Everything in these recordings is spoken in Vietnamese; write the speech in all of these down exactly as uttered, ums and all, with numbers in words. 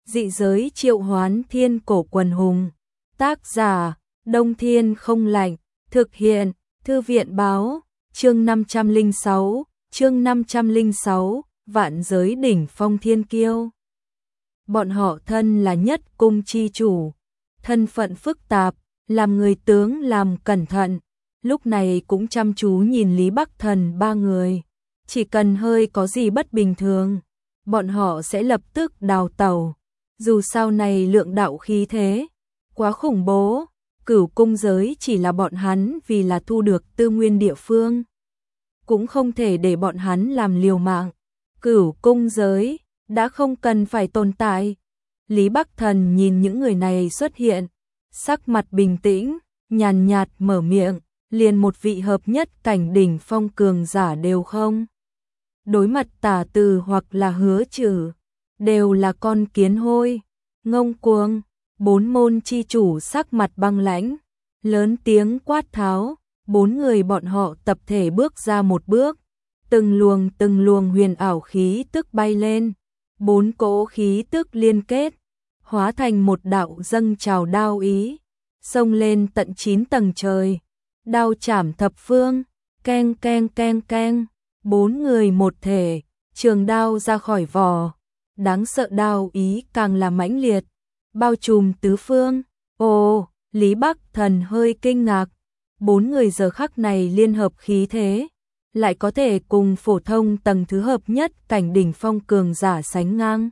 Dị giới triệu hoán thiên cổ quần hùng. Tác giả, Đông Thiên không lạnh. Thực hiện, Thư viện báo, chương năm trăm lẻ sáu, chương năm trăm lẻ sáu, vạn giới đỉnh phong thiên kiêu. Bọn họ thân là nhất cung chi chủ, thân phận phức tạp, làm người tướng làm cẩn thận, lúc này cũng chăm chú nhìn Lý Bắc Thần ba người. Chỉ cần hơi có gì bất bình thường, bọn họ sẽ lập tức đào tẩu. Dù sau này lượng đạo khí thế quá khủng bố, Cửu cung giới chỉ là bọn hắn vì là thu được tư nguyên địa phương, cũng không thể để bọn hắn làm liều mạng. Cửu cung giới đã không cần phải tồn tại. Lý Bắc Thần nhìn những người này xuất hiện, sắc mặt bình tĩnh, nhàn nhạt mở miệng, liền một vị hợp nhất cảnh đỉnh phong cường giả đều không. Đối mặt Tả Từ hoặc là Hứa Trừ, đều là con kiến hôi, ngông cuồng. Bốn môn chi chủ sắc mặt băng lãnh, lớn tiếng quát tháo, bốn người bọn họ tập thể bước ra một bước, từng luồng từng luồng huyền ảo khí tức bay lên, bốn cỗ khí tức liên kết, hóa thành một đạo dâng trào đao ý, xông lên tận chín tầng trời, đao chảm thập phương, keng keng keng keng, bốn người một thể, trường đao ra khỏi vỏ, đáng sợ đao ý càng là mãnh liệt, bao trùm tứ phương. Ồ, Lý Bắc Thần hơi kinh ngạc, bốn người giờ khắc này liên hợp khí thế, lại có thể cùng phổ thông tầng thứ hợp nhất cảnh đỉnh phong cường giả sánh ngang.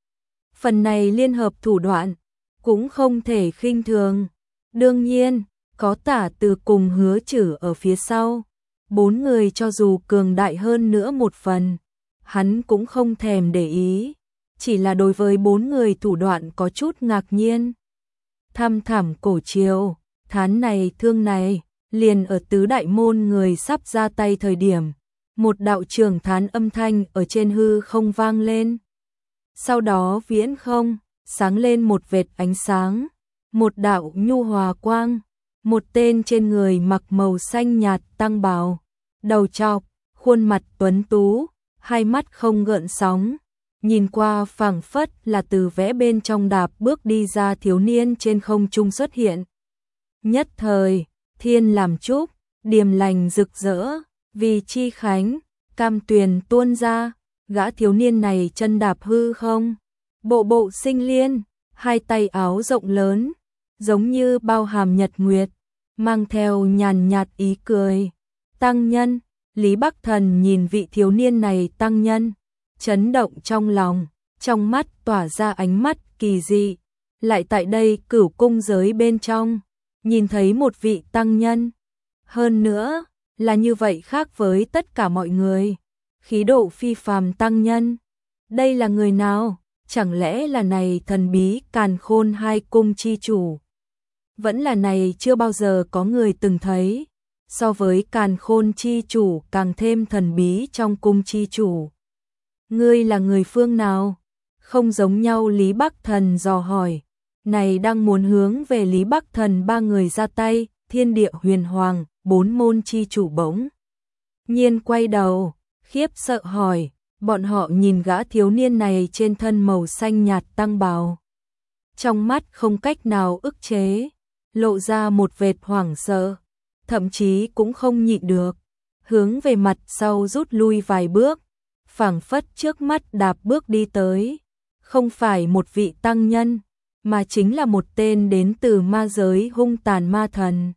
Phần này liên hợp thủ đoạn, cũng không thể khinh thường. Đương nhiên, có Tả Từ cùng Hứa Trừ ở phía sau, bốn người cho dù cường đại hơn nữa một phần, hắn cũng không thèm để ý. Chỉ là đối với bốn người thủ đoạn có chút ngạc nhiên. Thăm thẳm cổ chiều, thán này thương này, liền ở tứ đại môn người sắp ra tay thời điểm, một đạo trường thán âm thanh ở trên hư không vang lên. Sau đó viễn không, sáng lên một vệt ánh sáng, một đạo nhu hòa quang, một tên trên người mặc màu xanh nhạt tăng bào, đầu trọc, khuôn mặt tuấn tú, hai mắt không gợn sóng. Nhìn qua phảng phất là từ vẽ bên trong đạp bước đi ra thiếu niên trên không trung xuất hiện. Nhất thời, thiên làm chúc, điềm lành rực rỡ, vì chi khánh, cam tuyền tuôn ra, gã thiếu niên này chân đạp hư không, bộ bộ sinh liên, hai tay áo rộng lớn, giống như bao hàm nhật nguyệt, mang theo nhàn nhạt ý cười. Tăng nhân, Lý Bắc Thần nhìn vị thiếu niên này tăng nhân, chấn động trong lòng, trong mắt tỏa ra ánh mắt kỳ dị, lại tại đây cửu cung giới bên trong, nhìn thấy một vị tăng nhân. Hơn nữa, là như vậy khác với tất cả mọi người, khí độ phi phàm tăng nhân. Đây là người nào? Chẳng lẽ là này thần bí Càn Khôn hai cung chi chủ? Vẫn là này chưa bao giờ có người từng thấy, so với Càn Khôn chi chủ càng thêm thần bí trong cung chi chủ. Ngươi là người phương nào? Không giống nhau. Lý Bắc Thần dò hỏi, này đang muốn hướng về Lý Bắc Thần ba người ra tay. Thiên Địa Huyền Hoàng, bốn môn chi chủ bỗng nhiên quay đầu, khiếp sợ hỏi, bọn họ nhìn gã thiếu niên này trên thân màu xanh nhạt tăng bào, trong mắt không cách nào ức chế, lộ ra một vệt hoảng sợ, thậm chí cũng không nhịn được, hướng về mặt sau rút lui vài bước. Phảng phất trước mắt đạp bước đi tới, không phải một vị tăng nhân, mà chính là một tên đến từ ma giới hung tàn ma thần.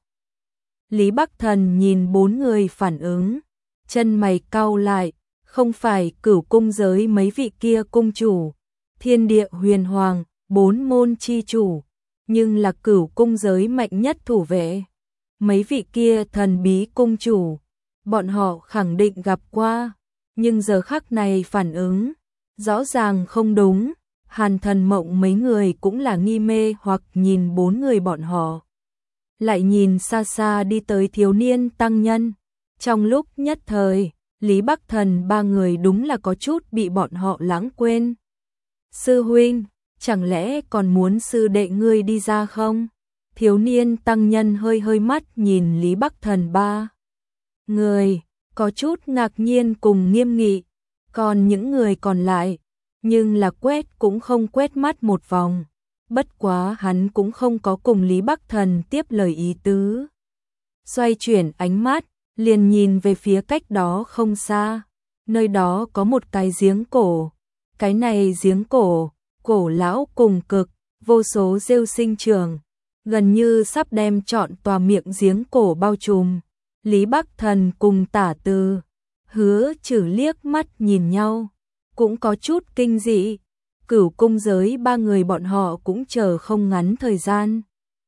Lý Bắc Thần nhìn bốn người phản ứng, chân mày cau lại, không phải cửu cung giới mấy vị kia cung chủ, Thiên Địa Huyền Hoàng, bốn môn chi chủ, nhưng là cửu cung giới mạnh nhất thủ vệ. Mấy vị kia thần bí cung chủ, bọn họ khẳng định gặp qua. Nhưng giờ khắc này phản ứng, rõ ràng không đúng. Hàn Thần Mộng mấy người cũng là nghi mê hoặc nhìn bốn người bọn họ, lại nhìn xa xa đi tới thiếu niên tăng nhân. Trong lúc nhất thời, Lý Bắc Thần ba người đúng là có chút bị bọn họ lãng quên. Sư huynh, chẳng lẽ còn muốn sư đệ ngươi đi ra không? Thiếu niên tăng nhân hơi hơi mắt nhìn Lý Bắc Thần ba người, có chút ngạc nhiên cùng nghiêm nghị, còn những người còn lại nhưng là quét cũng không quét mắt một vòng. Bất quá hắn cũng không có cùng Lý Bắc Thần tiếp lời ý tứ. Xoay chuyển ánh mắt, liền nhìn về phía cách đó không xa. Nơi đó có một cái giếng cổ. Cái này giếng cổ, cổ lão cùng cực, vô số rêu sinh trưởng, gần như sắp đem trọn tòa miệng giếng cổ bao trùm. Lý Bắc Thần cùng Tả Từ, Hứa Trừ liếc mắt nhìn nhau, cũng có chút kinh dị. Cửu cung giới ba người bọn họ cũng chờ không ngắn thời gian.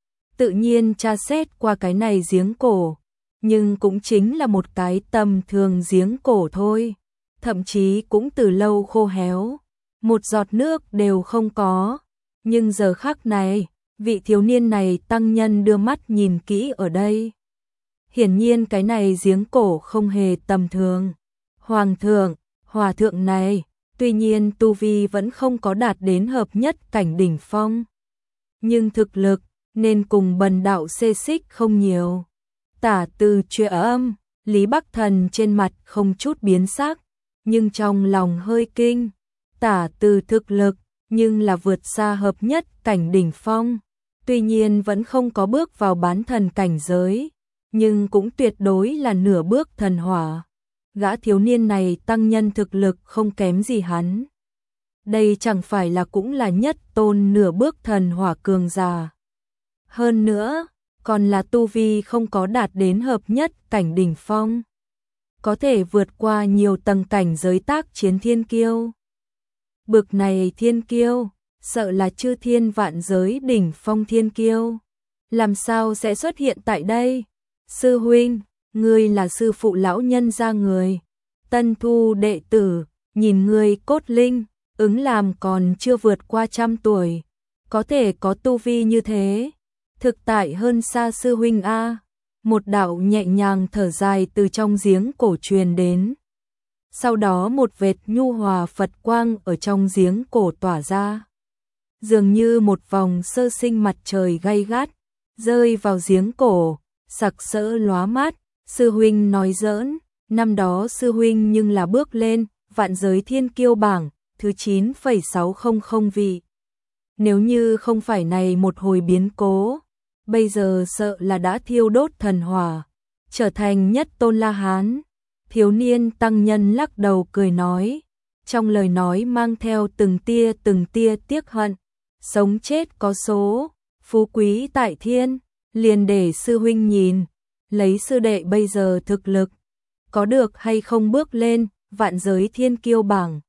Tự nhiên tra xét qua cái này giếng cổ, nhưng cũng chính là một cái tầm thường giếng cổ thôi, thậm chí cũng từ lâu khô héo, một giọt nước đều không có. Nhưng giờ khắc này, vị thiếu niên này tăng nhân đưa mắt nhìn kỹ ở đây. Hiển nhiên cái này giếng cổ không hề tầm thường. Hoàng thượng, hòa thượng này, tuy nhiên tu vi vẫn không có đạt đến hợp nhất cảnh đỉnh phong, nhưng thực lực nên cùng Bần đạo xê xích không nhiều. Tả Từ Trệ âm, Lý Bắc Thần trên mặt không chút biến sắc, nhưng trong lòng hơi kinh. Tả Từ thực lực, nhưng là vượt xa hợp nhất cảnh đỉnh phong, tuy nhiên vẫn không có bước vào bán thần cảnh giới, nhưng cũng tuyệt đối là nửa bước thần hỏa. Gã thiếu niên này tăng nhân thực lực không kém gì hắn. Đây chẳng phải là cũng là nhất tôn nửa bước thần hỏa cường giả. Hơn nữa, còn là tu vi không có đạt đến hợp nhất cảnh đỉnh phong, có thể vượt qua nhiều tầng cảnh giới tác chiến thiên kiêu. Bực này thiên kiêu, sợ là chư thiên vạn giới đỉnh phong thiên kiêu, làm sao sẽ xuất hiện tại đây? Sư huynh, ngươi là sư phụ lão nhân gia người, tân thu đệ tử, nhìn ngươi cốt linh, ứng làm còn chưa vượt qua trăm tuổi, có thể có tu vi như thế, thực tại hơn xa sư huynh a. Một đạo nhẹ nhàng thở dài từ trong giếng cổ truyền đến. Sau đó một vệt nhu hòa Phật quang ở trong giếng cổ tỏa ra, dường như một vòng sơ sinh mặt trời gay gắt, rơi vào giếng cổ, sặc sỡ lóa mắt. Sư huynh nói giỡn, năm đó sư huynh nhưng là bước lên vạn giới thiên kiêu bảng thứ chín phẩy sáu không không vị. Nếu như không phải này một hồi biến cố, bây giờ sợ là đã thiêu đốt thần hỏa, trở thành nhất tôn La Hán. Thiếu niên tăng nhân lắc đầu cười nói, trong lời nói mang theo từng tia từng tia tiếc hận. Sống chết có số, phú quý tại thiên, liền để sư huynh nhìn, lấy sư đệ bây giờ thực lực, có được hay không bước lên vạn giới thiên kiêu bảng.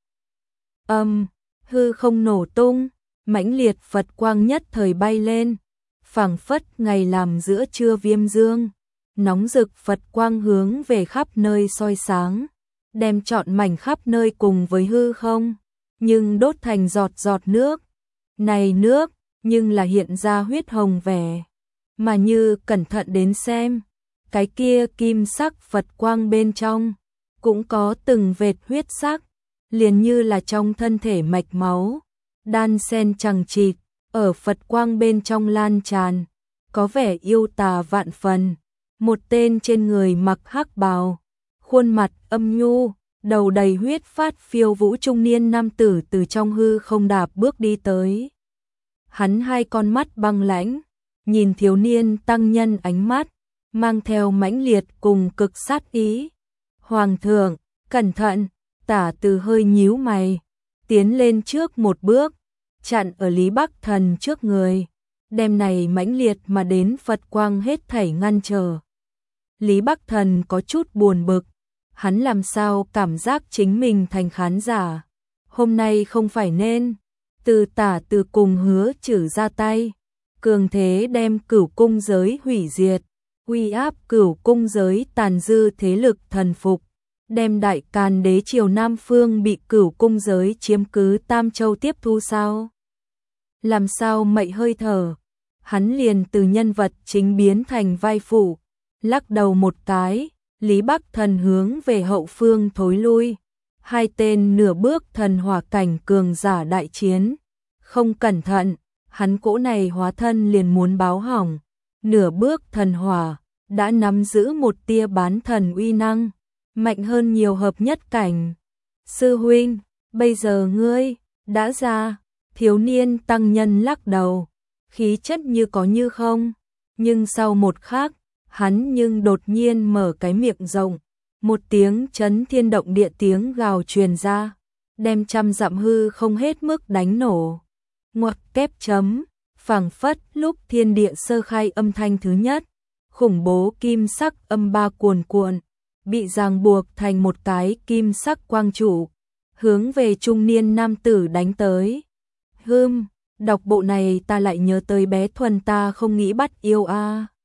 Âm, hư không nổ tung, mãnh liệt Phật quang nhất thời bay lên, phảng phất ngày làm giữa trưa viêm dương, nóng rực Phật quang hướng về khắp nơi soi sáng, đem trọn mảnh khắp nơi cùng với hư không, nhưng đốt thành giọt giọt nước. Này nước, nhưng là hiện ra huyết hồng vẻ, mà như cẩn thận đến xem, cái kia kim sắc Phật quang bên trong, cũng có từng vệt huyết sắc, liền như là trong thân thể mạch máu, đan sen chằng chịt, ở Phật quang bên trong lan tràn, có vẻ yêu tà vạn phần. Một tên trên người mặc hắc bào, khuôn mặt âm nhu, đầu đầy huyết phát phiêu vũ trung niên nam tử từ trong hư không đạp bước đi tới. Hắn hai con mắt băng lãnh, nhìn thiếu niên tăng nhân ánh mắt, mang theo mãnh liệt cùng cực sát ý. Hoàng thượng, cẩn thận, Tả Từ hơi nhíu mày, tiến lên trước một bước, chặn ở Lý Bắc Thần trước người, đem này mãnh liệt mà đến Phật quang hết thảy ngăn trở. Lý Bắc Thần có chút buồn bực, hắn làm sao cảm giác chính mình thành khán giả, hôm nay không phải nên. Từ Tả Từ cùng Hứa Trừ ra tay, cường thế đem cửu cung giới hủy diệt, uy áp cửu cung giới tàn dư thế lực thần phục, đem đại càn đế triều Nam Phương bị cửu cung giới chiếm cứ Tam Châu tiếp thu sao? Làm sao mậy hơi thở, hắn liền từ nhân vật chính biến thành vai phụ, lắc đầu một cái, Lý Bắc Thần hướng về hậu phương thối lui. Hai tên nửa bước thần hỏa cảnh cường giả đại chiến, không cẩn thận, hắn cỗ này hóa thân liền muốn báo hỏng. Nửa bước thần hỏa đã nắm giữ một tia bán thần uy năng, mạnh hơn nhiều hợp nhất cảnh. Sư huynh, bây giờ ngươi đã ra, thiếu niên tăng nhân lắc đầu, khí chất như có như không, nhưng sau một khắc, hắn nhưng đột nhiên mở cái miệng rộng, một tiếng chấn thiên động địa tiếng gào truyền ra, đem trăm dặm hư không hết mức đánh nổ. Ngoặc kép chấm, phảng phất lúc thiên địa sơ khai âm thanh thứ nhất, khủng bố kim sắc âm ba cuồn cuộn, bị ràng buộc thành một cái kim sắc quang trụ, hướng về trung niên nam tử đánh tới. Hừm, đọc bộ này ta lại nhớ tới bé Thuần ta không nghĩ bắt yêu a.